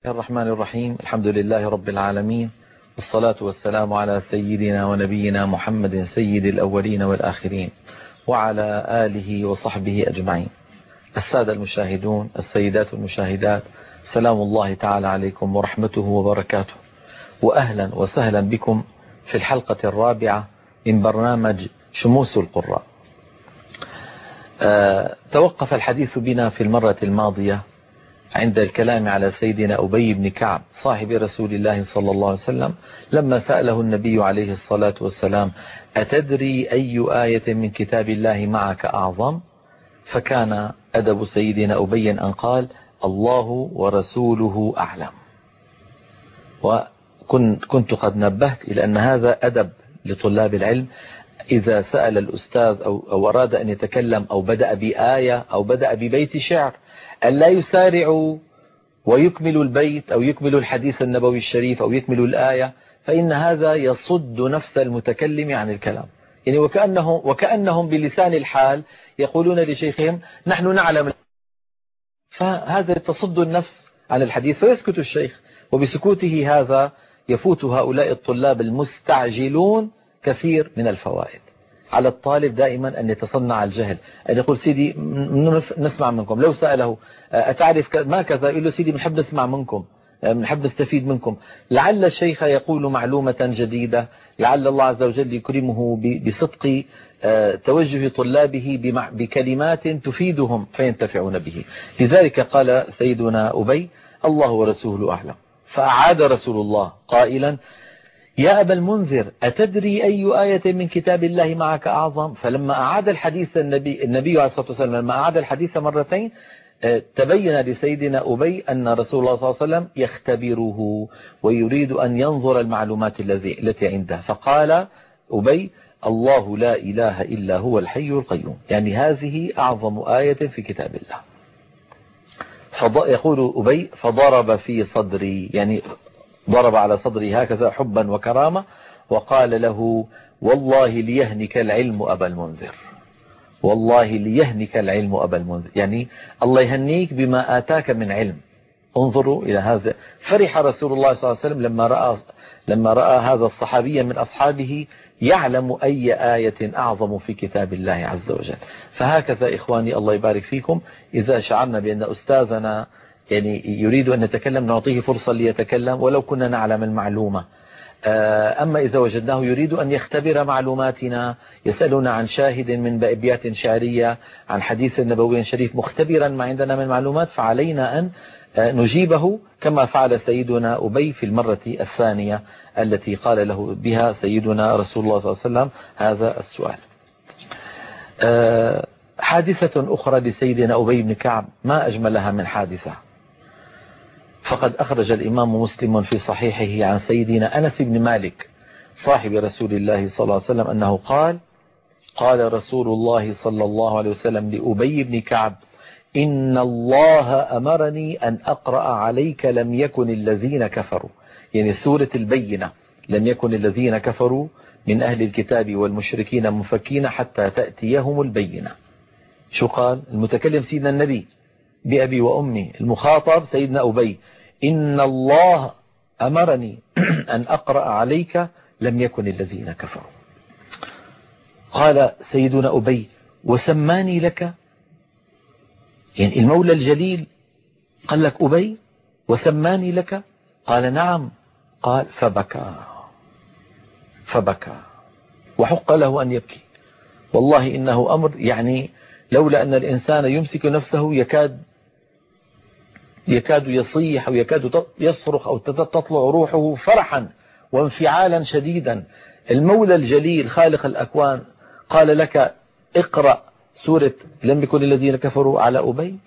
الرحمن الرحيم. الحمد لله رب العالمين، والصلاة والسلام على سيدنا ونبينا محمد سيد الأولين والآخرين، وعلى آله وصحبه أجمعين. السادة المشاهدون، السيدات المشاهدات، سلام الله تعالى عليكم ورحمته وبركاته، وأهلا وسهلا بكم في الحلقة الرابعة من برنامج شموس القراء. توقف الحديث بنا في المرة الماضية عند الكلام على سيدنا أبي بن كعب صاحب رسول الله صلى الله عليه وسلم، لما سأله النبي عليه الصلاة والسلام: أتدري أي آية من كتاب الله معك أعظم؟ فكان أدب سيدنا أبي أن قال: الله ورسوله أعلم. وكنت قد نبهت إلى أن هذا أدب لطلاب العلم، إذا سأل الأستاذ أو أراد أن يتكلم أو بدأ بآية أو بدأ ببيت شعر، ألا يسارع ويكمل البيت أو يكمل الحديث النبوي الشريف أو يكمل الآية، فإن هذا يصد نفس المتكلم عن الكلام. يعني وكأنهم بلسان الحال يقولون لشيخهم: نحن نعلم. فهذا تصد النفس عن الحديث، فيسكت الشيخ، وبسكوته هذا يفوت هؤلاء الطلاب المستعجلون كثير من الفوائد. على الطالب دائما أن يتصنع الجهل، أن يقول: سيدي نسمع منكم. لو سأله: أتعرف ما كذا؟ يقول له: سيدي بنحب نسمع منكم، بنحب نستفيد منكم. لعل الشيخ يقول معلومة جديدة، لعل الله عز وجل يكرمه بصدق توجه طلابه بكلمات تفيدهم فينتفعون به. لذلك قال سيدنا أبي: الله ورسوله أعلم. فأعاد رسول الله قائلا: يا أبا المنذر، أتدري أي آية من كتاب الله معك أعظم؟ فلما أعاد الحديث النبي عليه الصلاة والسلام لما أعاد الحديث مرتين، تبين لسيدنا أبي أن رسول الله صلى الله عليه وسلم يختبره ويريد أن ينظر المعلومات التي عنده. فقال أبي: الله لا إله إلا هو الحي القيوم، يعني هذه أعظم آية في كتاب الله. يقول أبي: فضرب في صدري، يعني ضرب على صدري هكذا حبا وكرامة، وقال له: والله ليهنك العلم أبا المنذر، والله ليهنك العلم أبا المنذر، يعني الله يهنيك بما آتاك من علم. انظروا إلى هذا. فرح رسول الله صلى الله عليه وسلم لما رأى هذا الصحابي من أصحابه يعلم أي آية أعظم في كتاب الله عز وجل. فهكذا إخواني، الله يبارك فيكم، إذا شعرنا بأن أستاذنا يعني يريد أن نتكلم، نعطيه فرصة ليتكلم ولو كنا نعلم المعلومة. أما إذا وجدناه يريد أن يختبر معلوماتنا، يسألنا عن شاهد من أبيات شعرية، عن حديث نبوي شريف، مختبرا ما عندنا من معلومات، فعلينا أن نجيبه كما فعل سيدنا أبي في المرة الثانية التي قال له بها سيدنا رسول الله صلى الله عليه وسلم هذا السؤال. حادثة أخرى لسيدنا أبي بن كعب ما أجملها من حادثة. فقد أخرج الإمام مسلم في صحيحه عن سيدنا أنس بن مالك صاحب رسول الله صلى الله عليه وسلم أنه قال: قال رسول الله صلى الله عليه وسلم لأبي بن كعب: إن الله أمرني أن أقرأ عليك لم يكن الذين كفروا، يعني سورة البينة: لم يكن الذين كفروا من أهل الكتاب والمشركين منفكين حتى تأتيهم البينة. شو قال المتكلم؟ سيدنا النبي بأبي وأمي. المخاطب سيدنا أبي: إن الله أمرني أن أقرأ عليك لم يكن الذين كفروا. قال سيدنا أبي: وسماني لك؟ يعني المولى الجليل قال لك أبي وسماني لك؟ قال: نعم. قال: فبكى وحق له أن يبكي. والله إنه أمر، يعني لولا أن الإنسان يمسك نفسه يكاد يصيح أو يكاد يصرخ أو تطلع روحه فرحا وانفعالا شديدا. المولى الجليل خالق الأكوان قال لك: اقرأ سورة لم يكن الذين كفروا على أبي.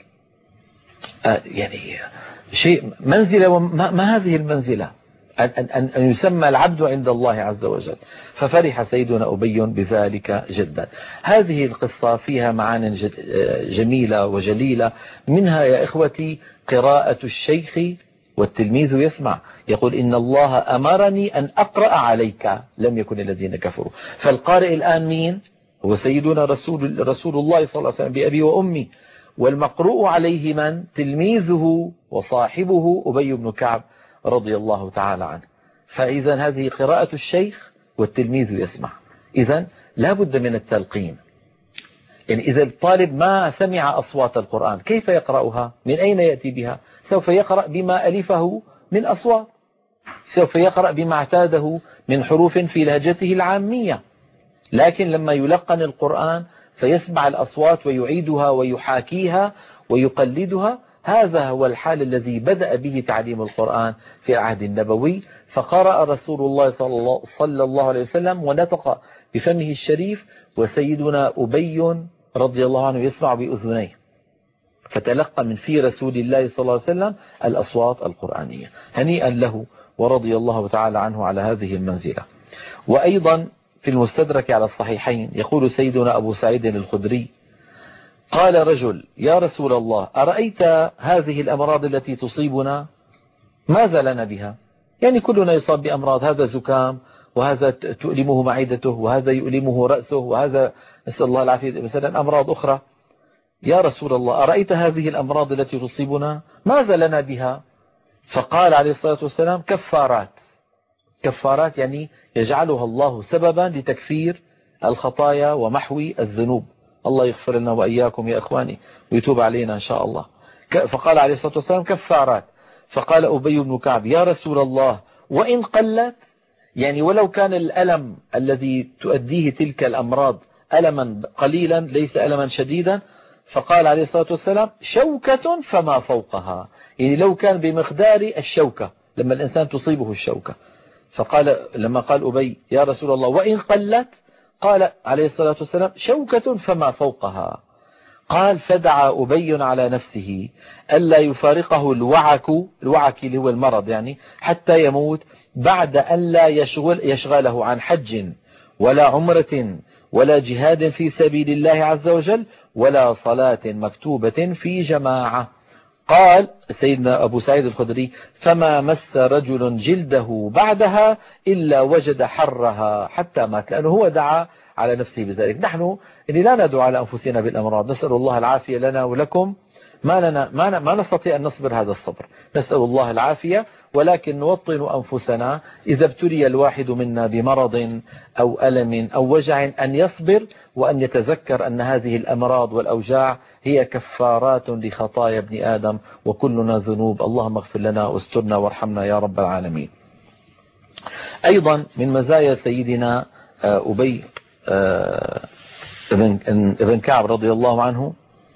يعني شيء منزلة، ما هذه المنزلة أن يسمى العبد عند الله عز وجل. ففرح سيدنا أبي بذلك جدا. هذه القصة فيها معان جميلة وجليلة، منها يا إخوتي قراءة الشيخ والتلميذ يسمع، يقول: إن الله أمرني أن أقرأ عليك لم يكن الذين كفروا. فالقارئ الآن مين؟ هو سيدنا رسول الله صلى الله عليه وسلم بأبي وأمي، والمقروء عليه من؟ تلميذه وصاحبه أبي بن كعب رضي الله تعالى عنه. فإذا هذه قراءة الشيخ والتلميذ يسمع. إذا لا بد من التلقين. يعني إذا الطالب ما سمع أصوات القرآن كيف يقرأها؟ من أين يأتي بها؟ سوف يقرأ بما ألفه من أصوات، سوف يقرأ بما اعتاده من حروف في لهجته العامية. لكن لما يلقن القرآن فيسمع الأصوات ويعيدها ويحاكيها ويقلدها، هذا هو الحال الذي بدأ به تعليم القرآن في العهد النبوي. فقرأ رسول الله صلى الله عليه وسلم ونطق بفمه الشريف، وسيدنا أبي رضي الله عنه يسمع بأذنيه، فتلقى من في رسول الله صلى الله عليه وسلم الأصوات القرآنية. هنيئا له ورضي الله تعالى عنه على هذه المنزلة. وأيضا في المستدرك على الصحيحين يقول سيدنا أبو سعيد الخدري: قال رجل: يا رسول الله، أرأيت هذه الأمراض التي تصيبنا ماذا لنا بها؟ يعني كلنا يصاب بأمراض، هذا زكام، وهذا تؤلمه معدته، وهذا يؤلمه رأسه، وهذا نسأل الله العافية، مثلا أمراض أخرى. يا رسول الله، أرأيت هذه الأمراض التي تصيبنا ماذا لنا بها؟ فقال عليه الصلاة والسلام: كفارات. كفارات يعني يجعلها الله سببا لتكفير الخطايا ومحو الذنوب. الله يغفر لنا وإياكم يا إخواني ويتوب علينا إن شاء الله. فقال عليه الصلاة والسلام: كفارات. فقال أبي بن كعب: يا رسول الله، وإن قلت، يعني ولو كان الألم الذي تؤديه تلك الأمراض ألما قليلا ليس ألما شديدا. فقال عليه الصلاة والسلام: شوكة فما فوقها، يعني لو كان بمقدار الشوكة لما الإنسان تصيبه الشوكة. فقال لما قال أبي: يا رسول الله، وإن قلت، قال عليه الصلاة والسلام: شوكة فما فوقها. قال: فدعا أبي على نفسه ألا يفارقه الوعك اللي هو المرض يعني حتى يموت، بعد أن لا يشغله عن حج ولا عمرة ولا جهاد في سبيل الله عز وجل ولا صلاة مكتوبة في جماعة. قال سيدنا أبو سعيد الخدري: فما مس رجل جلده بعدها إلا وجد حرها حتى مات، لأنه هو دعا على نفسه بذلك. نحن لا ندعو على أنفسنا بالأمراض، نسأل الله العافية لنا ولكم. ما نستطيع أن نصبر هذا الصبر، نسأل الله العافية، ولكن نوطن أنفسنا إذا ابتلي الواحد منا بمرض أو ألم أو وجع أن يصبر، وأن يتذكر أن هذه الأمراض والأوجاع هي كفارات لخطايا ابن آدم، وكلنا ذنوب. اللهم اغفر لنا واسترنا وارحمنا يا رب العالمين. أيضا من مزايا سيدنا أبي ابن كعب رضي الله عنه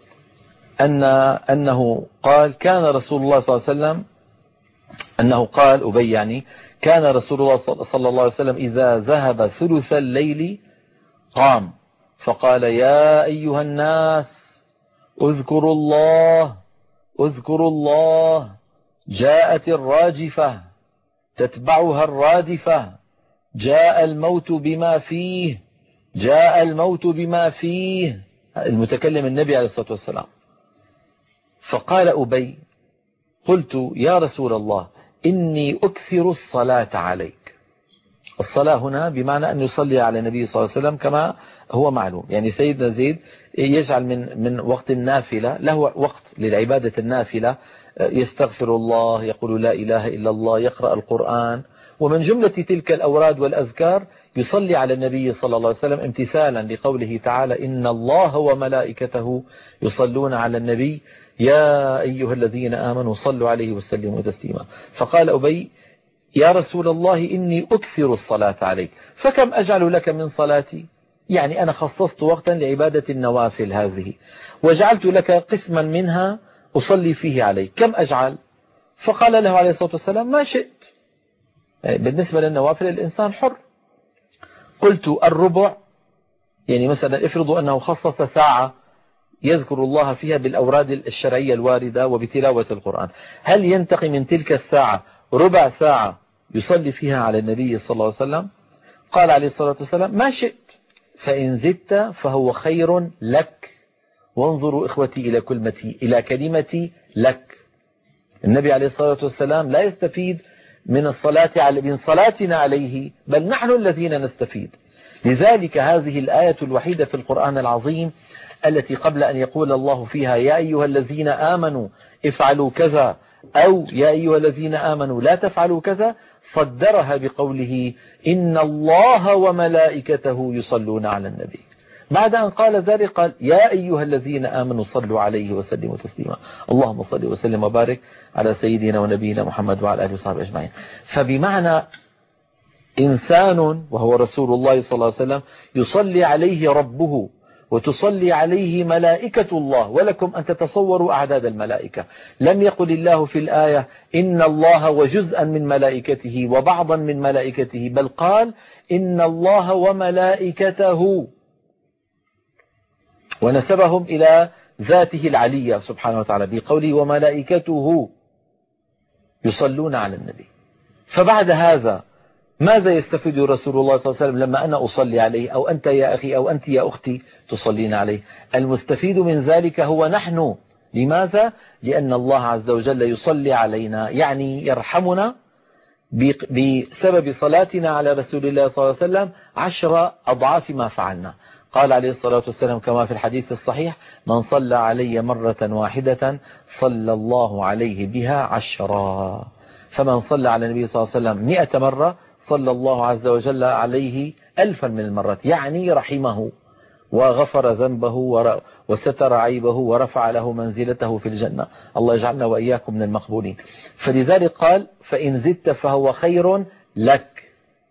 أنه قال: كان رسول الله صلى الله عليه وسلم، أنه قال أبي يعني: كان رسول الله صلى الله عليه وسلم إذا ذهب ثلث الليل قام فقال: يا أيها الناس اذكروا الله اذكروا الله، جاءت الراجفة تتبعها الرادفة، جاء الموت بما فيه، جاء الموت بما فيه. المتكلم النبي عليه الصلاة والسلام. فقال أبي: قلت: يا رسول الله، إني أكثر الصلاة عليك. الصلاة هنا بمعنى أن يصلي على النبي صلى الله عليه وسلم كما هو معلوم. يعني سيدنا زيد يجعل من وقت النافلة له وقت للعبادة النافلة، يستغفر الله، يقول لا إله إلا الله، يقرأ القرآن، ومن جملة تلك الأوراد والأذكار يصلي على النبي صلى الله عليه وسلم امتثالا لقوله تعالى: إن الله وملائكته يصلون على النبي يا أيها الذين آمنوا صلوا عليه وسلموا تسليما. فقال أبي: يا رسول الله، إني أكثر الصلاة عليك، فكم أجعل لك من صلاتي؟ يعني أنا خصصت وقتا لعبادة النوافل هذه، وجعلت لك قسما منها أصلي فيه عليك، كم أجعل؟ فقال له عليه الصلاة والسلام: ما شئت. يعني بالنسبة للنوافل الإنسان حر. قلت: الربع، يعني مثلا افرضوا أنه خصص ساعة يذكر الله فيها بالأوراد الشرعية الواردة وبتلاوة القرآن، هل ينتقي من تلك الساعة ربع ساعة يصلي فيها على النبي صلى الله عليه وسلم؟ قال عليه الصلاة والسلام: ما شئت، فإن زدت فهو خير لك. وانظروا إخوتي إلى كلمتي لك. النبي عليه الصلاة والسلام لا يستفيد من صلاتنا عليه، بل نحن الذين نستفيد. لذلك هذه الآية الوحيدة في القرآن العظيم التي قبل أن يقول الله فيها يا أيها الذين آمنوا افعلوا كذا أو يا أيها الذين آمنوا لا تفعلوا كذا، صدرها بقوله إن الله وملائكته يصلون على النبي. بعد أن قال ذلك قال يا أيها الذين آمنوا صلوا عليه وسلموا تسليما. اللهم صل وسلم وبارك على سيدنا ونبينا محمد وعلى آله وصحبه أجمعين. فبمعنى إنسان وهو رسول الله صلى الله عليه وسلم يصلي عليه ربه وتصلي عليه ملائكة الله، ولكم أن تتصوروا أعداد الملائكة. لم يقل الله في الآية إن الله وجزءا من ملائكته وبعضا من ملائكته، بل قال إن الله وملائكته، ونسبهم إلى ذاته العلية سبحانه وتعالى بقوله وملائكته يصلون على النبي. فبعد هذا ماذا يستفيد رسول الله صلى الله عليه وسلم لما أنا أصلي عليه أو أنت يا أخي أو أنت يا أختي تصلين عليه؟ المستفيد من ذلك هو نحن. لماذا؟ لأن الله عز وجل يصلي علينا، يعني يرحمنا بسبب صلاتنا على رسول الله صلى الله عليه وسلم 10 أضعاف ما فعلنا. قال عليه الصلاة والسلام كما في الحديث الصحيح من صلى علي مرة واحدة صلى الله عليه بها 10. فمن صلى على النبي صلى الله عليه وسلم 100 مرة صلى الله عز وجل عليه 1000 من المرات، يعني رحمه وغفر ذنبه وستر عيبه ورفع له منزلته في الجنة. الله يجعلنا وإياكم من المقبولين. فلذلك قال فإن زدت فهو خير لك.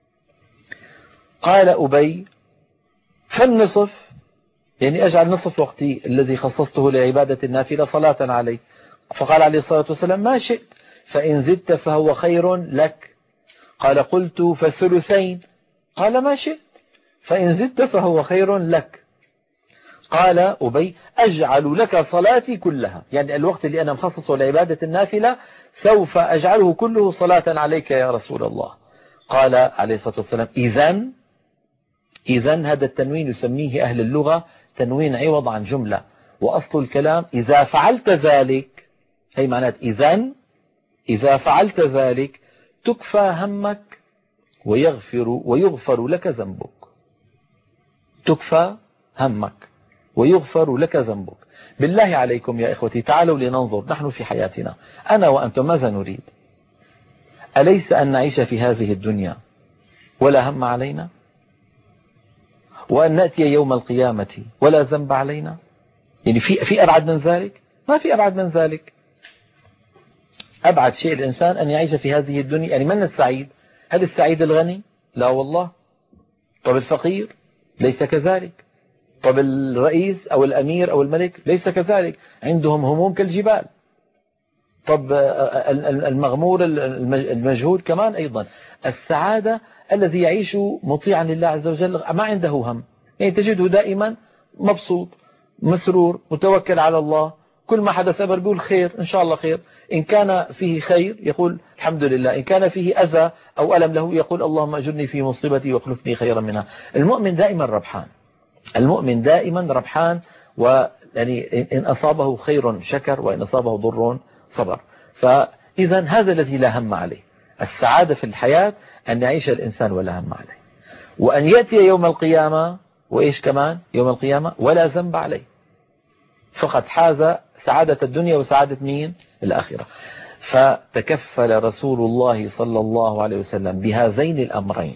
قال أبي فالنصف، يعني أجعل نصف وقتي الذي خصصته لعبادة النافلة صلاة عليه. فقال عليه الصلاة والسلام ما شئت، فإن زدت فهو خير لك. قال قلت فالثلثين. قال ما شئت، فإن زدت فهو خير لك. قال أبي أجعل لك صلاتي كلها، يعني الوقت اللي أنا مخصصه لعبادة النافلة سوف أجعله كله صلاة عليك يا رسول الله. قال عليه الصلاة والسلام إذن هذا التنوين يسميه أهل اللغة تنوين عوض عن جملة، وأصل الكلام إذا فعلت ذلك، هي معنات إذن إذا فعلت ذلك تكفى همك ويغفر لك ذنبك. تكفى همك ويغفر لك ذنبك. بالله عليكم يا إخوتي تعالوا لننظر نحن في حياتنا أنا وأنتم ماذا نريد؟ أليس أن نعيش في هذه الدنيا ولا هم علينا، وأن نأتي يوم القيامة ولا ذنب علينا؟ يعني في أبعد من ذلك؟ ما في أبعد من ذلك. أبعد شيء الإنسان أن يعيش في هذه الدنيا. يعني من السعيد؟ هل السعيد الغني؟ لا والله. طب الفقير؟ ليس كذلك. طب الرئيس أو الأمير أو الملك؟ ليس كذلك، عندهم هموم كالجبال. طب المغمور المجهود كمان أيضا. السعادة الذي يعيش مطيعا لله عز وجل ما عنده هم، يعني تجده دائما مبسوط مسرور متوكل على الله، كل ما حدث أمر يقول خير إن شاء الله خير، إن كان فيه خير يقول الحمد لله، إن كان فيه أذى أو ألم له يقول اللهم أجرني في مصيبتي واخلفني خيرا منها. المؤمن دائما ربحان، المؤمن دائما ربحان، ويعني إن أصابه خير شكر وإن أصابه ضر صبر. فإذا هذا الذي لا هم عليه. السعادة في الحياة أن يعيش الإنسان ولا هم عليه، وأن يأتي يوم القيامة وإيش كمان يوم القيامة ولا ذنب عليه، فقد حاز سعادة الدنيا وسعادة مين؟ الآخرة. فتكفل رسول الله صلى الله عليه وسلم بهذين الأمرين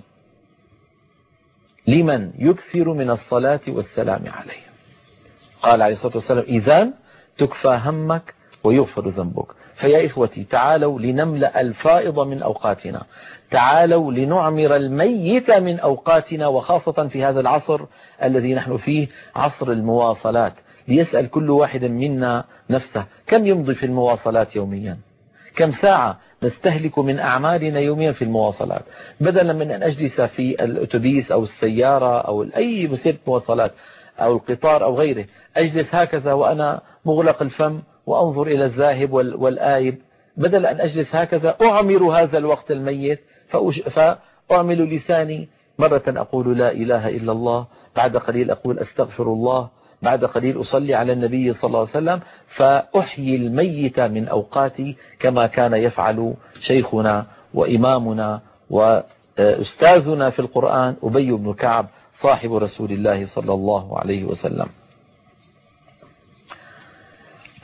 لمن يكثر من الصلاة والسلام عليه. قال عليه الصلاة والسلام إذن تكفى همك ويغفر ذنبك. فيا إخوتي تعالوا لنملأ الفائض من أوقاتنا، تعالوا لنعمر الميت من أوقاتنا، وخاصة في هذا العصر الذي نحن فيه عصر المواصلات. ليسأل كل واحد منا نفسه كم يمضي في المواصلات يوميا، كم ساعة نستهلك من أعمالنا يوميا في المواصلات، بدلا من أن أجلس في الأتوبيس أو السيارة أو أي وسيلة مواصلات أو القطار أو غيره، أجلس هكذا وأنا مغلق الفم وأنظر إلى الذاهب والآيب، بدل أن أجلس هكذا أعمر هذا الوقت الميت، فأعمل لساني مرة أقول لا إله إلا الله، بعد قليل أقول أستغفر الله، بعد قليل أصلي على النبي صلى الله عليه وسلم، فأحيي الميت من أوقاتي كما كان يفعل شيخنا وإمامنا وأستاذنا في القرآن أبي بن كعب صاحب رسول الله صلى الله عليه وسلم.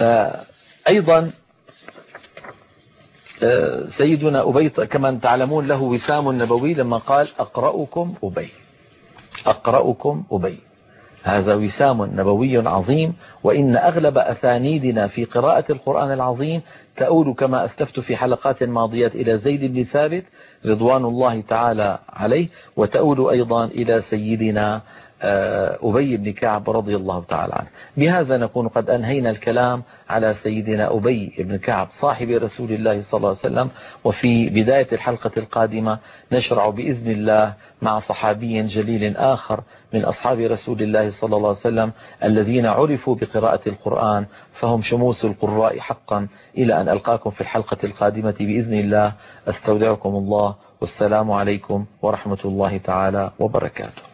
أيضا سيدنا أبي كما تعلمون له وسام نبوي لما قال أقرأكم أبي، أقرأكم أبي، هذا وسام نبوي عظيم. وإن أغلب أسانيدنا في قراءة القرآن العظيم تؤول كما أسلفت في حلقات ماضية إلى زيد بن ثابت رضوان الله تعالى عليه، وتؤول أيضا إلى سيدنا أبي بن كعب رضي الله تعالى عنه. بهذا نكون قد أنهينا الكلام على سيدنا أبي بن كعب صاحب رسول الله صلى الله عليه وسلم. وفي بداية الحلقة القادمة نشرع بإذن الله مع صحابي جليل آخر من أصحاب رسول الله صلى الله عليه وسلم الذين عرفوا بقراءة القرآن، فهم شموس القراء حقا. إلى أن ألقاكم في الحلقة القادمة بإذن الله، أستودعكم الله، والسلام عليكم ورحمة الله تعالى وبركاته.